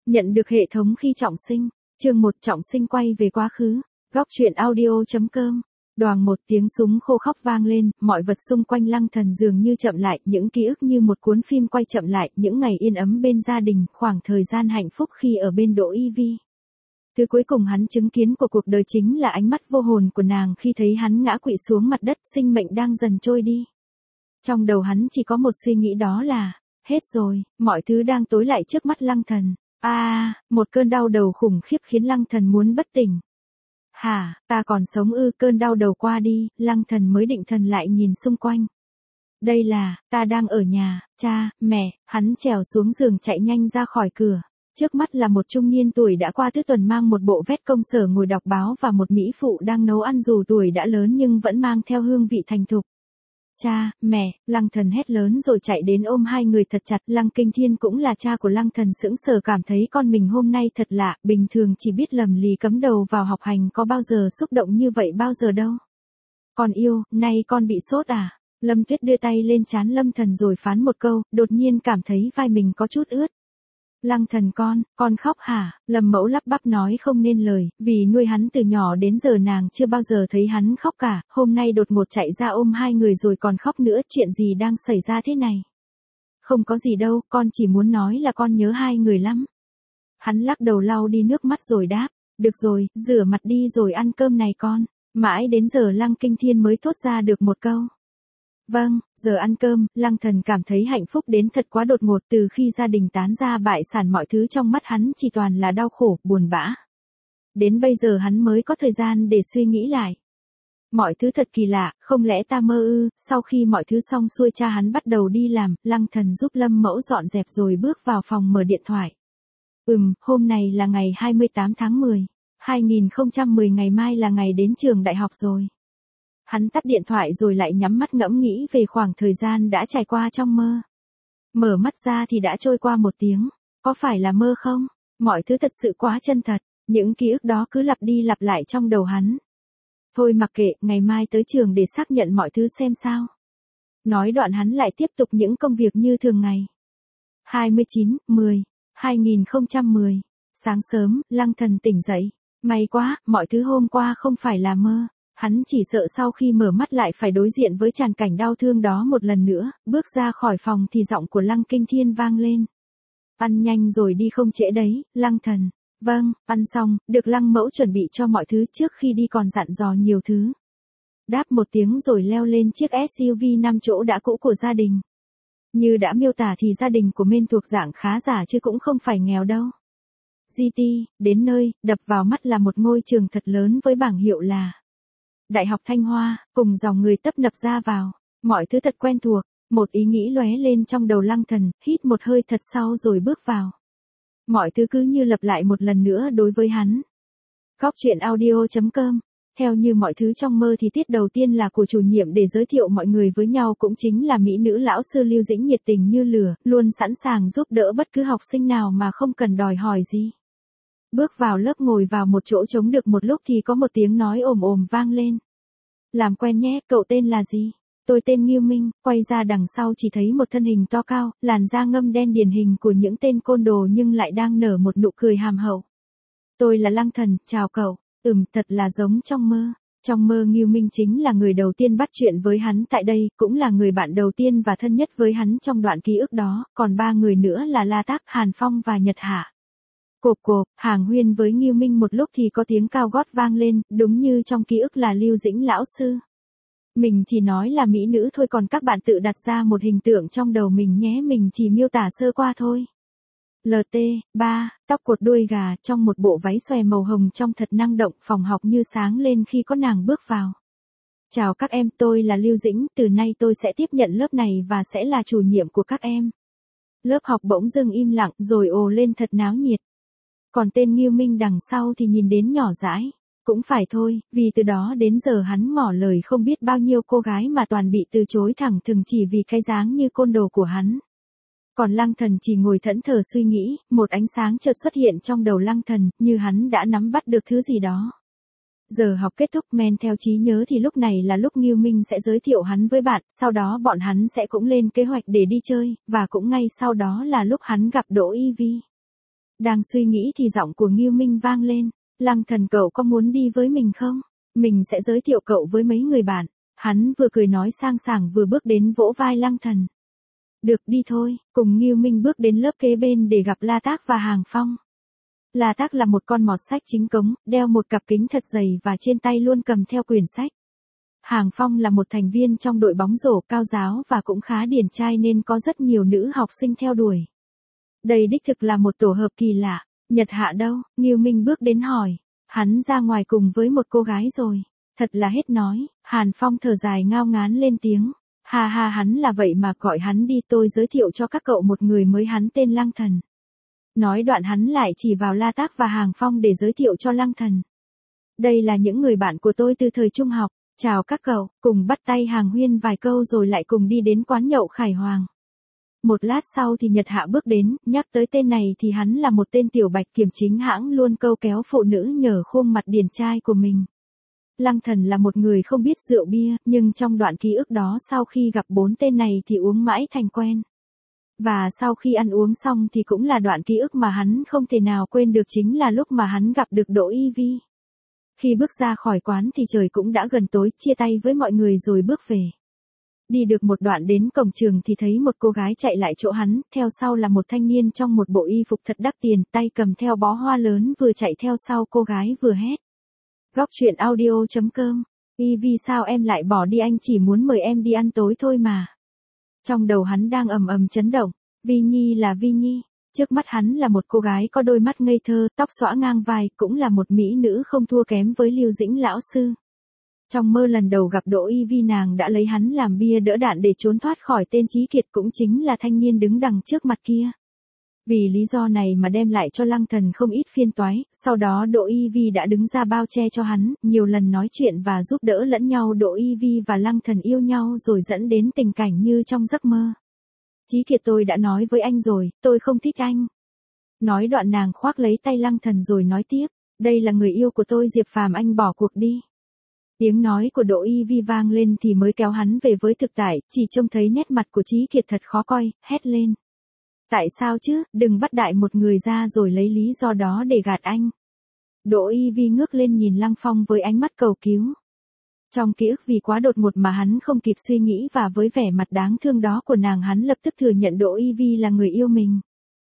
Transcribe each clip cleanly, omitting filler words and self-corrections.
Nhận được hệ thống khi trọng sinh. Chương 1 trọng sinh quay về quá khứ. Góc truyện audio.com. Đoàng một tiếng súng khô khóc vang lên, mọi vật xung quanh Lăng Thần dường như chậm lại, những ký ức như một cuốn phim quay chậm lại, những ngày yên ấm bên gia đình, khoảng thời gian hạnh phúc khi ở bên Đỗ Y Vi. Thứ cuối cùng hắn chứng kiến của cuộc đời chính là ánh mắt vô hồn của nàng khi thấy hắn ngã quỵ xuống mặt đất, sinh mệnh đang dần trôi đi. Trong đầu hắn chỉ có một suy nghĩ, đó là, hết rồi, mọi thứ đang tối lại trước mắt Lăng Thần. Một cơn đau đầu khủng khiếp khiến Lăng Thần muốn bất tỉnh. Hả, ta còn sống ư? Cơn đau đầu qua đi, Lăng Thần mới định thần lại nhìn xung quanh. Đây là, ta đang ở nhà, cha, mẹ. Hắn trèo xuống giường chạy nhanh ra khỏi cửa. Trước mắt là một trung niên tuổi đã qua tứ tuần mang một bộ vest công sở ngồi đọc báo và một mỹ phụ đang nấu ăn dù tuổi đã lớn nhưng vẫn mang theo hương vị thành thục. Cha, mẹ. Lăng Thần hét lớn rồi chạy đến ôm hai người thật chặt. Lăng Kinh Thiên cũng là cha của Lăng Thần, sững sờ cảm thấy con mình hôm nay thật lạ, bình thường chỉ biết lầm lì cắm đầu vào học hành, có bao giờ xúc động như vậy bao giờ đâu. Con yêu, nay con bị sốt à? Lâm Tuyết đưa tay lên trán Lâm Thần rồi phán một câu, đột nhiên cảm thấy vai mình có chút ướt. Lăng Thần con khóc hả? Lâm Mẫu lắp bắp nói không nên lời, vì nuôi hắn từ nhỏ đến giờ nàng chưa bao giờ thấy hắn khóc cả, hôm nay đột ngột chạy ra ôm hai người rồi còn khóc nữa, chuyện gì đang xảy ra thế này? Không có gì đâu, con chỉ muốn nói là con nhớ hai người lắm. Hắn lắc đầu lau đi nước mắt rồi đáp, được rồi, rửa mặt đi rồi ăn cơm này con. Mãi đến giờ Lăng Kinh Thiên mới thốt ra được một câu. Vâng, giờ ăn cơm. Lăng Thần cảm thấy hạnh phúc đến thật quá đột ngột, từ khi gia đình tán ra bại sản mọi thứ trong mắt hắn chỉ toàn là đau khổ, buồn bã. Đến bây giờ hắn mới có thời gian để suy nghĩ lại. Mọi thứ thật kỳ lạ, không lẽ ta mơ ư? Sau khi mọi thứ xong xuôi cha hắn bắt đầu đi làm, Lăng Thần giúp Lâm Mẫu dọn dẹp rồi bước vào phòng mở điện thoại. Hôm nay là ngày 28 tháng 10, 2010, ngày mai là ngày đến trường đại học rồi. Hắn tắt điện thoại rồi lại nhắm mắt ngẫm nghĩ về khoảng thời gian đã trải qua trong mơ. Mở mắt ra thì đã trôi qua một tiếng. Có phải là mơ không? Mọi thứ thật sự quá chân thật. Những ký ức đó cứ lặp đi lặp lại trong đầu hắn. Thôi mặc kệ, ngày mai tới trường để xác nhận mọi thứ xem sao. Nói đoạn hắn lại tiếp tục những công việc như thường ngày. 29/10/2010. Sáng sớm, Lăng Thần tỉnh dậy. May quá, mọi thứ hôm qua không phải là mơ. Hắn chỉ sợ sau khi mở mắt lại phải đối diện với tràn cảnh đau thương đó một lần nữa. Bước ra khỏi phòng thì giọng của Lăng Kinh Thiên vang lên. Ăn nhanh rồi đi không trễ đấy, Lăng Thần. Vâng, ăn xong, được Lăng Mẫu chuẩn bị cho mọi thứ, trước khi đi còn dặn dò nhiều thứ. Đáp một tiếng rồi leo lên chiếc SUV 5 chỗ đã cũ của gia đình. Như đã miêu tả thì gia đình của Mên thuộc dạng khá giả chứ cũng không phải nghèo đâu. GT, đến nơi, đập vào mắt là một ngôi trường thật lớn với bảng hiệu là Đại học Thanh Hoa, cùng dòng người tấp nập ra vào. Mọi thứ thật quen thuộc, một ý nghĩ lóe lên trong đầu Lăng Thần, hít một hơi thật sâu rồi bước vào. Mọi thứ cứ như lặp lại một lần nữa đối với hắn. Góc truyện audio.com. Theo như mọi thứ trong mơ thì tiết đầu tiên là của chủ nhiệm để giới thiệu mọi người với nhau, cũng chính là mỹ nữ lão sư Lưu Dĩnh, nhiệt tình như lửa, luôn sẵn sàng giúp đỡ bất cứ học sinh nào mà không cần đòi hỏi gì. Bước vào lớp, ngồi vào một chỗ trống được một lúc thì có một tiếng nói ồm ồm vang lên. Làm quen nhé, cậu tên là gì? Tôi tên Ngưu Minh. Quay ra đằng sau chỉ thấy một thân hình to cao, làn da ngăm đen điển hình của những tên côn đồ nhưng lại đang nở một nụ cười hàm hậu. Tôi là Lăng Thần, chào cậu. Thật là giống trong mơ. Trong mơ Ngưu Minh chính là người đầu tiên bắt chuyện với hắn tại đây, cũng là người bạn đầu tiên và thân nhất với hắn trong đoạn ký ức đó, còn ba người nữa là La Tác, Hàn Phong và Nhật Hạ. Cộp cộp, hàng huyên với Ngưu Minh một lúc thì có tiếng cao gót vang lên, đúng như trong ký ức là Lưu Dĩnh lão sư. Mình chỉ nói là mỹ nữ thôi, còn các bạn tự đặt ra một hình tượng trong đầu mình nhé, mình chỉ miêu tả sơ qua thôi. LT3, tóc cột đuôi gà, trong một bộ váy xòe màu hồng trông thật năng động, phòng học như sáng lên khi có nàng bước vào. Chào các em, tôi là Lưu Dĩnh, từ nay tôi sẽ tiếp nhận lớp này và sẽ là chủ nhiệm của các em. Lớp học bỗng dưng im lặng rồi ồ lên thật náo nhiệt. Còn tên Ngưu Minh đằng sau thì nhìn đến nhỏ dãi. Cũng phải thôi, vì từ đó đến giờ hắn ngỏ lời không biết bao nhiêu cô gái mà toàn bị từ chối thẳng thừng chỉ vì cái dáng như côn đồ của hắn. Còn Lăng Thần chỉ ngồi thẫn thờ suy nghĩ, một ánh sáng chợt xuất hiện trong đầu Lăng Thần, như hắn đã nắm bắt được thứ gì đó. Giờ học kết thúc, men theo trí nhớ thì lúc này là lúc Ngưu Minh sẽ giới thiệu hắn với bạn, sau đó bọn hắn sẽ cũng lên kế hoạch để đi chơi, và cũng ngay sau đó là lúc hắn gặp Đỗ Y Vi. Đang suy nghĩ thì giọng của Ngưu Minh vang lên. Lăng Thần cậu có muốn đi với mình không? Mình sẽ giới thiệu cậu với mấy người bạn. Hắn vừa cười nói sang sảng vừa bước đến vỗ vai Lăng Thần. Được đi thôi, cùng Ngưu Minh bước đến lớp kế bên để gặp La Tác và Hàng Phong. La Tác là một con mọt sách chính cống, đeo một cặp kính thật dày và trên tay luôn cầm theo quyển sách. Hàng Phong là một thành viên trong đội bóng rổ cao giáo và cũng khá điển trai nên có rất nhiều nữ học sinh theo đuổi. Đây đích thực là một tổ hợp kỳ lạ. Nhật Hạ đâu? Ngưu Minh bước đến hỏi. Hắn ra ngoài cùng với một cô gái rồi. Thật là hết nói. Hàn Phong thở dài ngao ngán lên tiếng. Ha ha, hắn là vậy mà gọi hắn đi, tôi giới thiệu cho các cậu một người mới, hắn tên Lăng Thần. Nói đoạn hắn lại chỉ vào La Tác và Hàng Phong để giới thiệu cho Lăng Thần. Đây là những người bạn của tôi từ thời trung học. Chào các cậu, cùng bắt tay hàng huyên vài câu rồi lại cùng đi đến quán nhậu Khải Hoàng. Một lát sau thì Nhật Hạ bước đến, nhắc tới tên này thì hắn là một tên tiểu bạch kiểm chính hãng luôn câu kéo phụ nữ nhờ khuôn mặt điển trai của mình. Lăng Thần là một người không biết rượu bia, nhưng trong đoạn ký ức đó sau khi gặp 4 tên này thì uống mãi thành quen. Và sau khi ăn uống xong thì cũng là đoạn ký ức mà hắn không thể nào quên được, chính là lúc mà hắn gặp được Đỗ Y Vi. Khi bước ra khỏi quán thì trời cũng đã gần tối, chia tay với mọi người rồi bước về. Đi được một đoạn đến cổng trường thì thấy một cô gái chạy lại chỗ hắn, theo sau là một thanh niên trong một bộ y phục thật đắt tiền, tay cầm theo bó hoa lớn vừa chạy theo sau cô gái vừa hét. Góc truyện audio.com. Y Vi sao em lại bỏ đi, anh chỉ muốn mời em đi ăn tối thôi mà. Trong đầu hắn đang ầm ầm chấn động. Vi Nhi là Vi Nhi. Trước mắt hắn là một cô gái có đôi mắt ngây thơ, tóc xõa ngang vai, cũng là một mỹ nữ không thua kém với Lưu Dĩnh lão sư. Trong mơ lần đầu gặp Đỗ Y Vi, nàng đã lấy hắn làm bia đỡ đạn để trốn thoát khỏi tên Chí Kiệt, cũng chính là thanh niên đứng đằng trước mặt kia. Vì lý do này mà đem lại cho Lăng Thần không ít phiền toái, sau đó Đỗ Y Vi đã đứng ra bao che cho hắn, nhiều lần nói chuyện và giúp đỡ lẫn nhau. Đỗ Y Vi và Lăng Thần yêu nhau rồi dẫn đến tình cảnh như trong giấc mơ. Chí Kiệt, tôi đã nói với anh rồi, tôi không thích anh. Nói đoạn nàng khoác lấy tay Lăng Thần rồi nói tiếp, đây là người yêu của tôi Diệp Phàm, anh bỏ cuộc đi. Tiếng nói của Đỗ Y Vi vang lên thì mới kéo hắn về với thực tại, chỉ trông thấy nét mặt của Chí Kiệt thật khó coi, hét lên. Tại sao chứ, đừng bắt đại một người ra rồi lấy lý do đó để gạt anh. Đỗ Y Vi ngước lên nhìn Lăng Phong với ánh mắt cầu cứu. Trong ký ức vì quá đột ngột mà hắn không kịp suy nghĩ, và với vẻ mặt đáng thương đó của nàng, hắn lập tức thừa nhận Đỗ Y Vi là người yêu mình.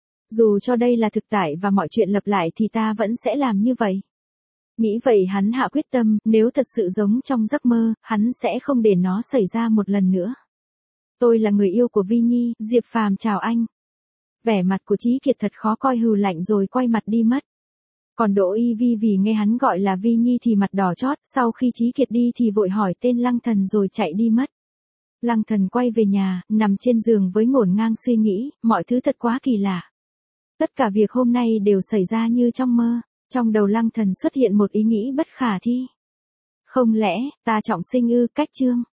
Dù cho đây là thực tại và mọi chuyện lặp lại thì ta vẫn sẽ làm như vậy. Nghĩ vậy hắn hạ quyết tâm, nếu thật sự giống trong giấc mơ, hắn sẽ không để nó xảy ra một lần nữa. Tôi là người yêu của Vi Nhi, Diệp Phàm chào anh. Vẻ mặt của Chí Kiệt thật khó coi, hừ lạnh rồi quay mặt đi mất. Còn Đỗ Y Vi vì nghe hắn gọi là Vi Nhi thì mặt đỏ chót, sau khi Chí Kiệt đi thì vội hỏi tên Lăng Thần rồi chạy đi mất. Lăng Thần quay về nhà, nằm trên giường với ngổn ngang suy nghĩ, mọi thứ thật quá kỳ lạ. Tất cả việc hôm nay đều xảy ra như trong mơ. Trong đầu Lăng Thần xuất hiện một ý nghĩ bất khả thi. Không lẽ, ta trọng sinh ư? Cách chương